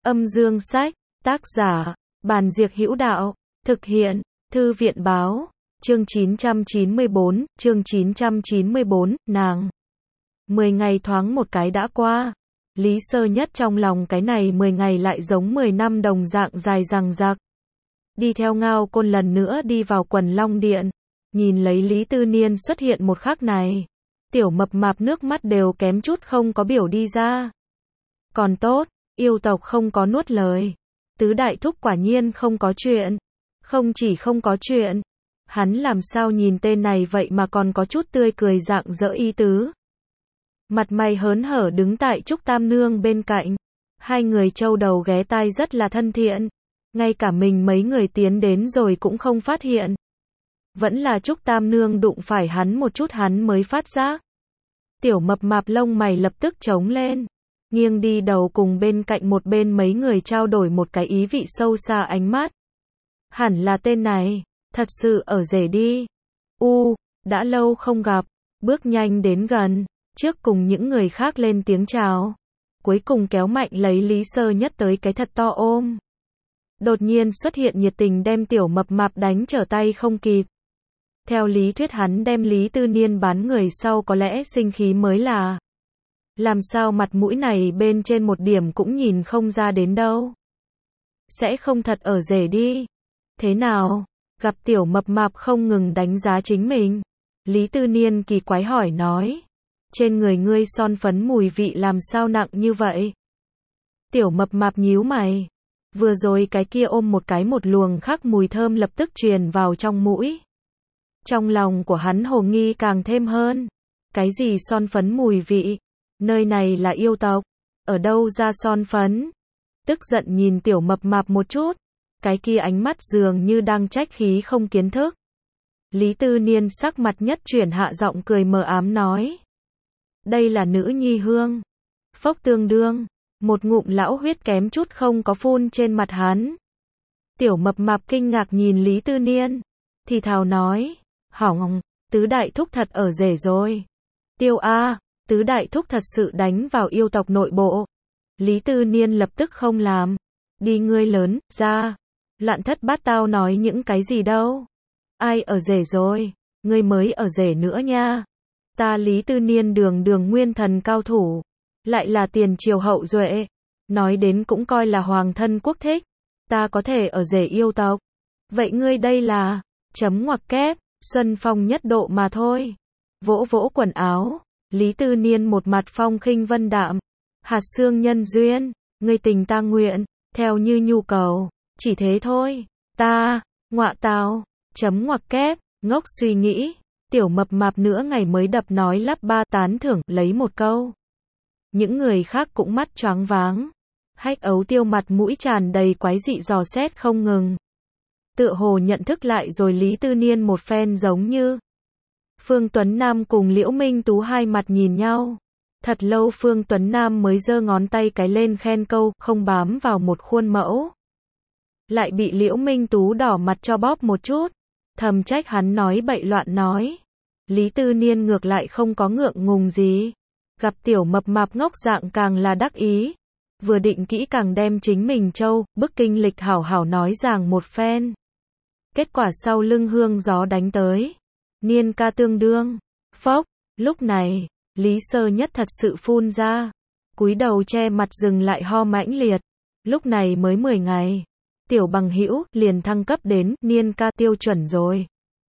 Âm dương sách, tác giả, Bàn Diệc Hữu Đạo, thực hiện, Thư viện báo, chương 994, nàng. 10 ngày thoáng một cái đã qua. Lý Sơ Nhất trong lòng cái này 10 ngày lại giống 10 năm đồng dạng dài dằng dặc. Đi theo Ngao Côn lần nữa đi vào Quần Long Điện, nhìn lấy Lý Tư Niên xuất hiện một khắc này, tiểu mập mạp nước mắt đều kém chút không có biểu đi ra. Còn tốt, yêu tộc không có nuốt lời. Tứ đại thúc quả nhiên không có chuyện. Không chỉ không có chuyện, hắn làm sao nhìn tên này vậy mà còn có chút tươi cười rạng rỡ ý tứ. Mặt mày hớn hở đứng tại Trúc Tam Nương bên cạnh. Hai người châu đầu ghé tai rất là thân thiện. Ngay cả mình mấy người tiến đến rồi cũng không phát hiện. Vẫn là Trúc Tam Nương đụng phải hắn một chút hắn mới phát giác. Tiểu mập mạp lông mày lập tức trống lên. Nghiêng đi đầu cùng bên cạnh một bên mấy người trao đổi một cái ý vị sâu xa ánh mắt. Hẳn là tên này, thật sự ở rể đi. Đã lâu không gặp, bước nhanh đến gần, trước cùng những người khác lên tiếng chào. Cuối cùng kéo mạnh lấy Lý Sơ Nhất tới cái thật to ôm. Đột nhiên xuất hiện nhiệt tình đem tiểu mập mạp đánh trở tay không kịp. Theo lý thuyết hắn đem Lý Tư Niên bán người sau có lẽ sinh khí mới là. Làm sao mặt mũi này bên trên một điểm cũng nhìn không ra đến đâu. Sẽ không thật ở rể đi. Thế nào? Gặp tiểu mập mạp không ngừng đánh giá chính mình. Lý Tư Niên kỳ quái hỏi nói. Trên người ngươi son phấn mùi vị làm sao nặng như vậy? Tiểu mập mạp nhíu mày. Vừa rồi cái kia ôm một cái một luồng khác mùi thơm lập tức truyền vào trong mũi. Trong lòng của hắn hồ nghi càng thêm hơn. Cái gì son phấn mùi vị? Nơi này là yêu tộc. Ở đâu ra son phấn? Tức giận nhìn tiểu mập mạp một chút. Cái kia ánh mắt dường như đang trách khí không kiến thức. Lý Tư Niên sắc mặt nhất chuyển hạ giọng cười mờ ám nói. Đây là nữ nhi hương. Phốc tương đương. Một ngụm lão huyết kém chút không có phun trên mặt hắn. Tiểu mập mạp kinh ngạc nhìn Lý Tư Niên. Thì thào nói. Hỏng, tứ đại thúc thật ở rể rồi. Tiêu A, tứ đại thúc thật sự đánh vào yêu tộc nội bộ. Lý Tư Niên lập tức không làm. Đi ngươi lớn, ra. Loạn thất bát tao nói những cái gì đâu. Ai ở rể rồi, ngươi mới ở rể nữa nha. Ta Lý Tư Niên đường nguyên thần cao thủ. Lại là tiền triều hậu duệ. Nói đến cũng coi là hoàng thân quốc thích. Ta có thể ở rể yêu tộc. Vậy ngươi đây là, chấm ngoặc kép, xuân phong nhất độ mà thôi. Vỗ vỗ quần áo. Lý Tư Niên một mặt phong khinh vân đạm. Hạt xương nhân duyên, ngươi tình ta nguyện, theo như nhu cầu, chỉ thế thôi. Ta, ngọa tào, chấm ngoặc kép, ngốc suy nghĩ. Tiểu mập mạp nữa ngày mới đập nói lắp ba tán thưởng lấy một câu. Những người khác cũng mắt choáng váng. Hách ấu tiêu mặt mũi tràn đầy quái dị dò xét không ngừng. Tựa hồ nhận thức lại rồi Lý Tư Niên một phen giống như. Phương Tuấn Nam cùng Liễu Minh Tú hai mặt nhìn nhau. Thật lâu Phương Tuấn Nam mới giơ ngón tay cái lên khen câu không bám vào một khuôn mẫu. Lại bị Liễu Minh Tú đỏ mặt cho bóp một chút. Thầm trách hắn nói bậy loạn nói. Lý Tư Niên ngược lại không có ngượng ngùng gì. Gặp tiểu mập mạp ngốc dạng càng là đắc ý. Vừa định kỹ càng đem chính mình châu, bức kinh lịch hảo hảo nói ràng một phen. Kết quả sau lưng hương gió đánh tới. Niên ca tương đương. Phốc, lúc này, Lý Sơ Nhất thật sự phun ra. Cúi đầu che mặt dừng lại ho mãnh liệt. Lúc này mới 10 ngày. Tiểu bằng hữu liền thăng cấp đến niên ca tiêu chuẩn rồi.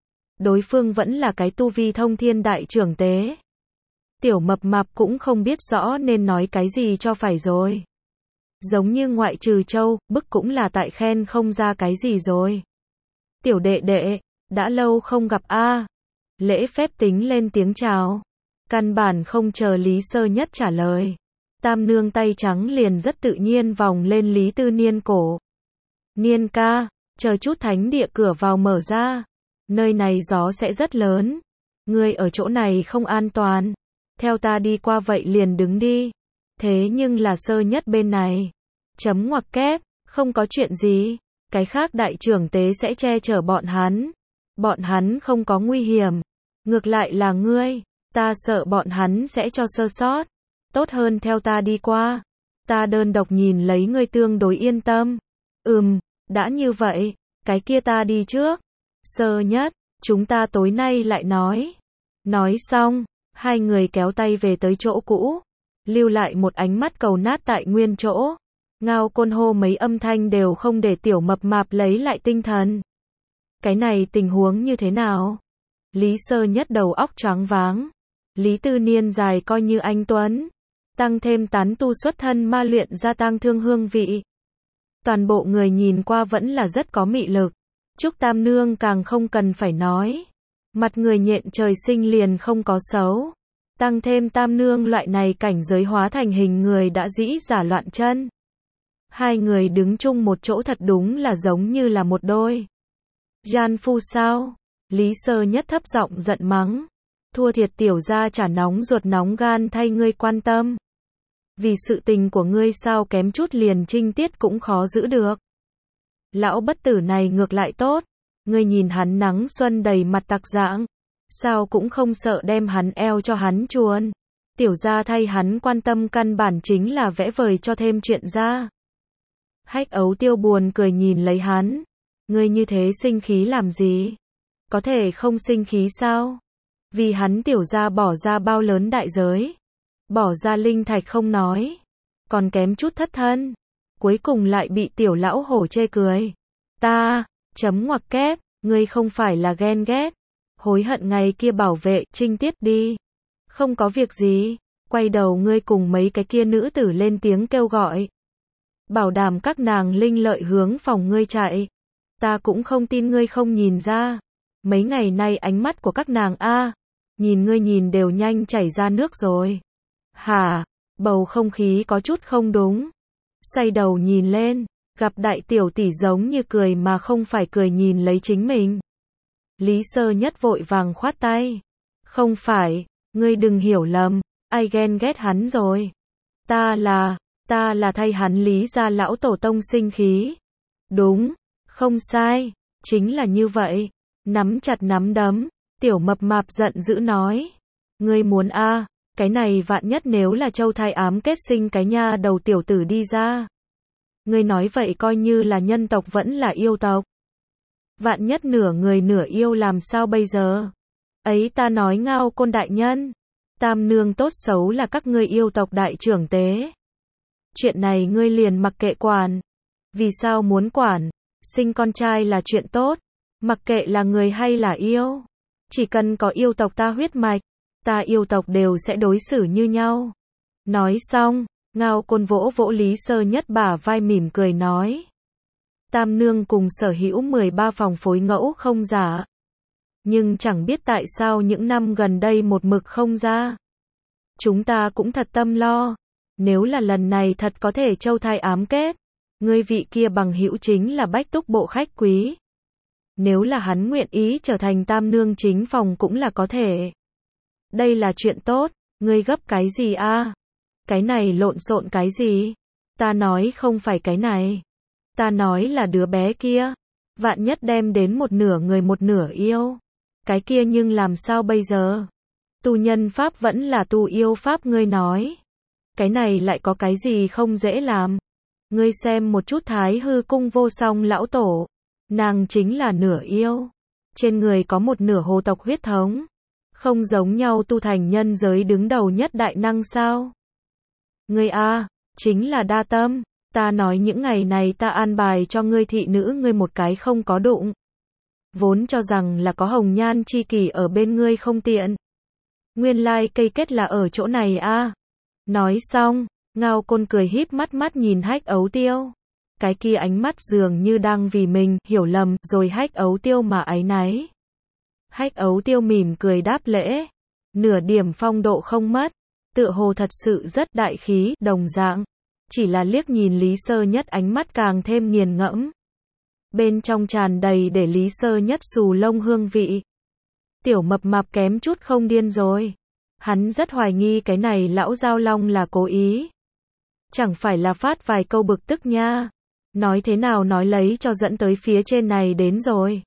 Đối phương vẫn là cái tu vi thông thiên đại trưởng tế. Tiểu mập mạp cũng không biết rõ nên nói cái gì cho phải rồi. Giống như ngoại trừ châu, bức cũng là tại khen không ra cái gì rồi. Tiểu đệ đệ, đã lâu không gặp a. Lễ phép tính lên tiếng chào. Căn bản không chờ Lý Sơ Nhất trả lời. Tam nương tay trắng liền rất tự nhiên vòng lên Lý Tư Niên cổ. Niên ca, chờ chút thánh địa cửa vào mở ra. Nơi này gió sẽ rất lớn. Ngươi ở chỗ này không an toàn. Theo ta đi qua vậy liền đứng đi. Thế nhưng là Sơ Nhất bên này. Chấm ngoặc kép, không có chuyện gì. Cái khác đại trưởng tế sẽ che chở bọn hắn. Bọn hắn không có nguy hiểm. Ngược lại là ngươi. Ta sợ bọn hắn sẽ cho sơ sót. Tốt hơn theo ta đi qua. Ta đơn độc nhìn lấy ngươi tương đối yên tâm. Đã như vậy, cái kia ta đi trước. Sơ Nhất, chúng ta tối nay lại nói. Nói xong, hai người kéo tay về tới chỗ cũ, lưu lại một ánh mắt cầu nát tại nguyên chỗ. Ngao Côn hô mấy âm thanh đều không để Tiểu Mập Mạp lấy lại tinh thần. Cái này tình huống như thế nào? Lý Sơ Nhất đầu óc choáng váng. Lý Tư Niên dài coi như anh tuấn, tăng thêm tán tu xuất thân ma luyện gia tăng thương hương vị. Toàn bộ người nhìn qua vẫn là rất có mị lực. Trúc Tam Nương càng không cần phải nói. Mặt người nhện trời sinh liền không có xấu. Tăng thêm Tam Nương loại này cảnh giới hóa thành hình người đã dĩ giả loạn chân. Hai người đứng chung một chỗ thật đúng là giống như là một đôi. Gian phu sao? Lý Sơ Nhất thấp giọng giận mắng. Thua thiệt Tiểu gia chả nóng ruột nóng gan thay ngươi quan tâm. Vì sự tình của ngươi sao kém chút liền trinh tiết cũng khó giữ được. Lão bất tử này ngược lại tốt. Ngươi nhìn hắn nắng xuân đầy mặt tặc dạng. Sao cũng không sợ đem hắn eo cho hắn chuồn. Tiểu gia thay hắn quan tâm căn bản chính là vẽ vời cho thêm chuyện ra. Hách Ấu Tiêu buồn cười nhìn lấy hắn. Ngươi như thế sinh khí làm gì? Có thể không sinh khí sao? Vì hắn Tiểu gia bỏ ra bao lớn đại giới. Bỏ ra linh thạch không nói. Còn kém chút thất thân. Cuối cùng lại bị Tiểu lão hổ chê cười. Ta, chấm ngoặc kép, ngươi không phải là ghen ghét. Hối hận ngày kia bảo vệ, trinh tiết đi. Không có việc gì. Quay đầu ngươi cùng mấy cái kia nữ tử lên tiếng kêu gọi. Bảo đảm các nàng linh lợi hướng phòng ngươi chạy. Ta cũng không tin ngươi không nhìn ra. Mấy ngày nay ánh mắt của các nàng nhìn ngươi nhìn đều nhanh chảy ra nước rồi. Hả? Bầu không khí có chút không đúng. Xoay đầu nhìn lên, gặp đại tiểu tỷ giống như cười mà không phải cười nhìn lấy chính mình. Lý Sơ Nhất vội vàng khoát tay. Không phải, ngươi đừng hiểu lầm, ai ghen ghét hắn rồi. Ta là thay hắn Lý gia lão tổ tông sinh khí. Đúng, không sai, chính là như vậy. Nắm chặt nắm đấm, Tiểu Mập Mạp giận dữ nói. Ngươi muốn cái này vạn nhất nếu là Châu Thai ám kết sinh cái nha đầu tiểu tử đi ra. Ngươi nói vậy coi như là nhân tộc vẫn là yêu tộc. Vạn nhất nửa người nửa yêu làm sao bây giờ? Ấy ta nói Ngao Côn đại nhân. Tam Nương tốt xấu là các ngươi yêu tộc đại trưởng tế. Chuyện này ngươi liền mặc kệ quản. Vì sao muốn quản? Sinh con trai là chuyện tốt. Mặc kệ là người hay là yêu. Chỉ cần có yêu tộc ta huyết mạch. Ta yêu tộc đều sẽ đối xử như nhau. Nói xong, Ngao Côn vỗ vỗ Lý Sơ Nhất bả vai mỉm cười nói. Tam Nương cùng sở hữu 13 phòng phối ngẫu không giả. Nhưng chẳng biết tại sao những năm gần đây một mực không ra. Chúng ta cũng thật tâm lo. Nếu là lần này thật có thể Châu Thai ám kết. Ngươi vị kia bằng hữu chính là Bách Túc bộ khách quý. Nếu là hắn nguyện ý trở thành Tam Nương chính phòng cũng là có thể. Đây là chuyện tốt, ngươi gấp cái gì Cái này lộn xộn cái gì? Ta nói không phải cái này. Ta nói là đứa bé kia. Vạn nhất đem đến một nửa người một nửa yêu. Cái kia nhưng làm sao bây giờ? Tu nhân pháp vẫn là tu yêu pháp ngươi nói. Cái này lại có cái gì không dễ làm? Ngươi xem một chút Thái Hư cung vô song lão tổ. Nàng chính là nửa yêu. Trên người có một nửa hồ tộc huyết thống. Không giống nhau tu thành nhân giới đứng đầu nhất đại năng sao? Ngươi chính là đa tâm. Ta nói những ngày này ta an bài cho ngươi thị nữ ngươi một cái không có đụng. Vốn cho rằng là có hồng nhan chi kỷ ở bên ngươi không tiện. Nguyên lai cây kết là ở chỗ này Nói xong, Ngao Côn cười híp mắt nhìn Hách Ấu Tiêu. Cái kia ánh mắt dường như đang vì mình hiểu lầm rồi Hách Ấu Tiêu mà áy náy. Hách Ấu Tiêu mỉm cười đáp lễ. Nửa điểm phong độ không mất. Tựa hồ thật sự rất đại khí, đồng dạng. Chỉ là liếc nhìn Lý Sơ Nhất ánh mắt càng thêm nghiền ngẫm. Bên trong tràn đầy để Lý Sơ Nhất xù lông hương vị. Tiểu Mập Mạp kém chút không điên rồi. Hắn rất hoài nghi cái này lão giao long là cố ý. Chẳng phải là phát vài câu bực tức nha. Nói thế nào nói lấy cho dẫn tới phía trên này đến rồi.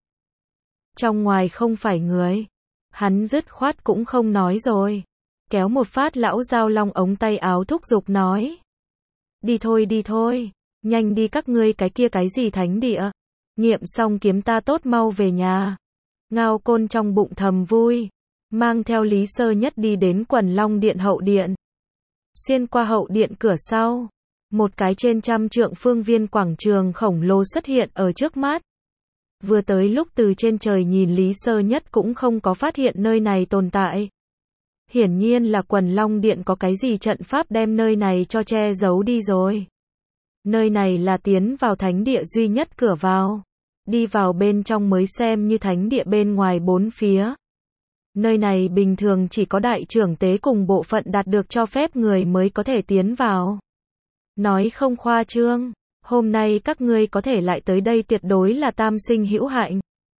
Trong ngoài không phải người. Hắn dứt khoát cũng không nói rồi. Kéo một phát lão giao long ống tay áo thúc giục nói. đi thôi, nhanh đi các ngươi cái kia cái gì thánh địa. Nghiệm xong kiếm ta tốt mau về nhà. Ngao Côn trong bụng thầm vui, mang theo Lý Sơ Nhất đi đến Quần Long Điện hậu điện. Xuyên qua hậu điện cửa sau, một cái trên 100 trượng phương viên quảng trường khổng lồ xuất hiện ở trước mắt. Vừa tới lúc từ trên trời nhìn Lý Sơ Nhất cũng không có phát hiện nơi này tồn tại. Hiển nhiên là Quần Long Điện có cái gì trận pháp đem nơi này cho che giấu đi rồi. Nơi này là tiến vào thánh địa duy nhất cửa vào. Đi vào bên trong mới xem như thánh địa bên ngoài bốn phía. Nơi này bình thường chỉ có đại trưởng tế cùng bộ phận đạt được cho phép người mới có thể tiến vào. Nói không khoa trương, hôm nay các ngươi có thể lại tới đây tuyệt đối là tam sinh hữu hạnh.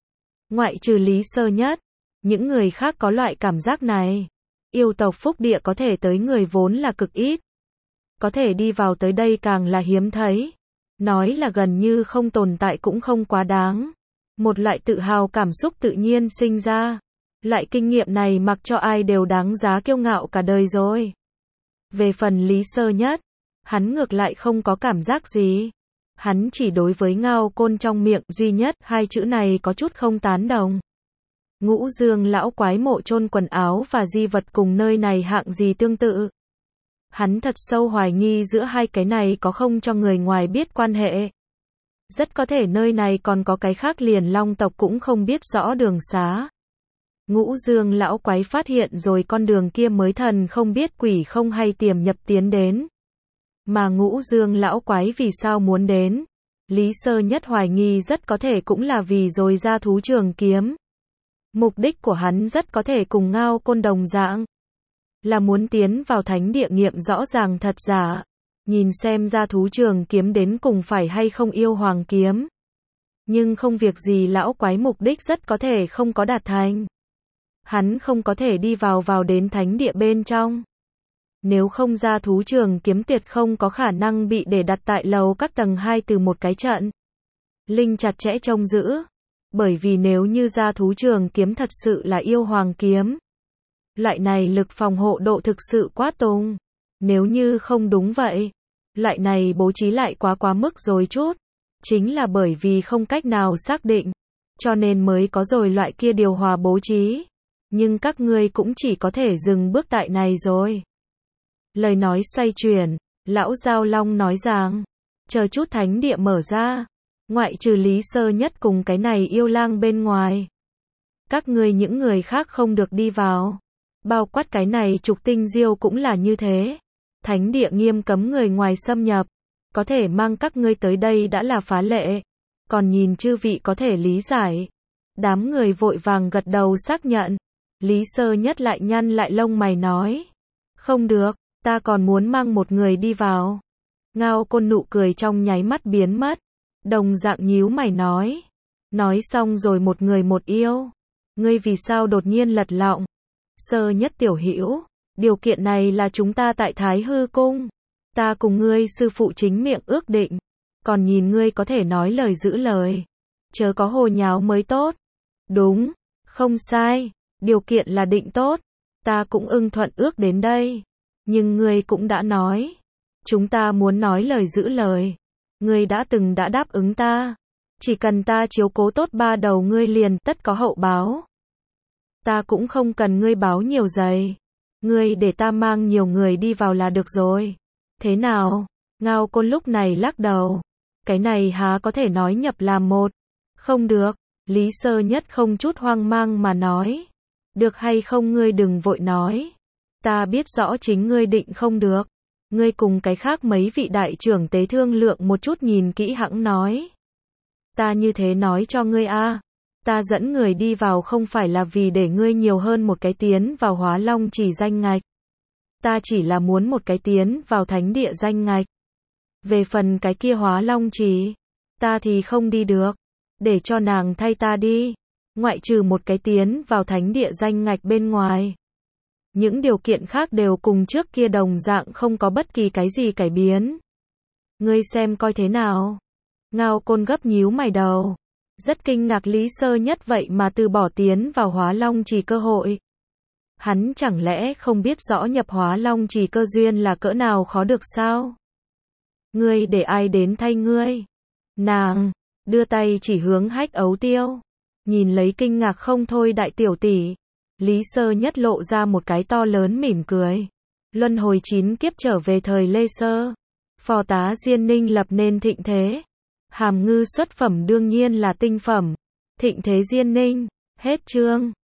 Ngoại trừ Lý Sơ Nhất, những người khác có loại cảm giác này. Yêu tộc phúc địa có thể tới người vốn là cực ít. Có thể đi vào tới đây càng là hiếm thấy. Nói là gần như không tồn tại cũng không quá đáng. Một loại tự hào cảm xúc tự nhiên sinh ra. Loại kinh nghiệm này mặc cho ai đều đáng giá kiêu ngạo cả đời rồi. Về phần Lý Sơ Nhất, hắn ngược lại không có cảm giác gì. Hắn chỉ đối với Ngao Côn trong miệng duy nhất hai chữ này có chút không tán đồng. Ngũ Dương lão quái mộ chôn quần áo và di vật cùng nơi này hạng gì tương tự. Hắn thật sâu hoài nghi giữa hai cái này có không cho người ngoài biết quan hệ. Rất có thể nơi này còn có cái khác liền Long tộc cũng không biết rõ đường xá. Ngũ Dương lão quái phát hiện rồi con đường kia mới thần không biết quỷ không hay tiềm nhập tiến đến. Mà Ngũ Dương lão quái vì sao muốn đến? Lý Sơ Nhất hoài nghi rất có thể cũng là vì rồi ra thú trường kiếm. Mục đích của hắn rất có thể cùng Ngao Côn đồng dạng. Là muốn tiến vào thánh địa nghiệm rõ ràng thật giả. Nhìn xem ra thú trường kiếm đến cùng phải hay không yêu hoàng kiếm. Nhưng không việc gì lão quái mục đích rất có thể không có đạt thành. Hắn không có thể đi vào đến thánh địa bên trong. Nếu không ra thú trường kiếm tuyệt không có khả năng bị để đặt tại lầu các tầng 2 từ một cái trận. Linh chặt chẽ trông giữ. Bởi vì nếu như ra thú trường kiếm thật sự là yêu hoàng kiếm. Loại này lực phòng hộ độ thực sự quá tung. Nếu như không đúng vậy. Loại này bố trí lại quá mức rồi chút. Chính là bởi vì không cách nào xác định. Cho nên mới có rồi loại kia điều hòa bố trí. Nhưng các ngươi cũng chỉ có thể dừng bước tại này rồi. Lời nói xoay chuyển, lão Giao Long nói rằng, chờ chút thánh địa mở ra, ngoại trừ Lý Sơ Nhất cùng cái này yêu lang bên ngoài. Các ngươi những người khác không được đi vào. Bao quát cái này Trục Tinh Diêu cũng là như thế. Thánh địa nghiêm cấm người ngoài xâm nhập. Có thể mang các ngươi tới đây đã là phá lệ. Còn nhìn chư vị có thể lý giải. Đám người vội vàng gật đầu xác nhận. Lý Sơ Nhất lại nhăn lại lông mày nói. Không được, ta còn muốn mang một người đi vào. Ngao Côn nụ cười trong nháy mắt biến mất. Đồng dạng nhíu mày nói. Nói xong rồi một người một yêu. Ngươi vì sao đột nhiên lật lọng? Sơ Nhất tiểu hữu, điều kiện này là chúng ta tại Thái Hư Cung. Ta cùng ngươi sư phụ chính miệng ước định. Còn nhìn ngươi có thể nói lời giữ lời. Chớ có hồ nháo mới tốt. Đúng, không sai. Điều kiện là định tốt. Ta cũng ưng thuận ước đến đây. Nhưng ngươi cũng đã nói. Chúng ta muốn nói lời giữ lời. Ngươi đã đáp ứng ta. Chỉ cần ta chiếu cố tốt ba đầu ngươi liền tất có hậu báo. Ta cũng không cần ngươi báo nhiều giày. Ngươi để ta mang nhiều người đi vào là được rồi. Thế nào? Ngao Côn lúc này lắc đầu. Cái này há có thể nói nhập làm một. Không được. Lý Sơ Nhất không chút hoang mang mà nói. Được hay không ngươi đừng vội nói. Ta biết rõ chính ngươi định không được. Ngươi cùng cái khác mấy vị đại trưởng tế thương lượng một chút nhìn kỹ hẵng nói. Ta như thế nói cho ngươi a. Ta dẫn người đi vào không phải là vì để ngươi nhiều hơn một cái tiến vào Hóa Long chỉ danh ngạch. Ta chỉ là muốn một cái tiến vào thánh địa danh ngạch. Về phần cái kia Hóa Long chỉ, ta thì không đi được. Để cho nàng thay ta đi. Ngoại trừ một cái tiến vào thánh địa danh ngạch bên ngoài. Những điều kiện khác đều cùng trước kia đồng dạng không có bất kỳ cái gì cải biến. Ngươi xem coi thế nào. Ngao Côn gấp nhíu mày đầu. Rất kinh ngạc Lý Sơ Nhất vậy mà từ bỏ tiến vào Hóa Long chỉ cơ hội. Hắn chẳng lẽ không biết rõ nhập Hóa Long chỉ cơ duyên là cỡ nào khó được sao? Ngươi để ai đến thay ngươi? Nàng đưa tay chỉ hướng Hách Ấu Tiêu, nhìn lấy kinh ngạc không thôi đại tiểu tỷ. Lý Sơ Nhất lộ ra một cái to lớn mỉm cười. Luân hồi 9 kiếp trở về thời Lê Sơ, phò tá Diên Ninh lập nên thịnh thế. Hàm ngư xuất phẩm đương nhiên là tinh phẩm. Thịnh thế Diên Ninh, hết chương.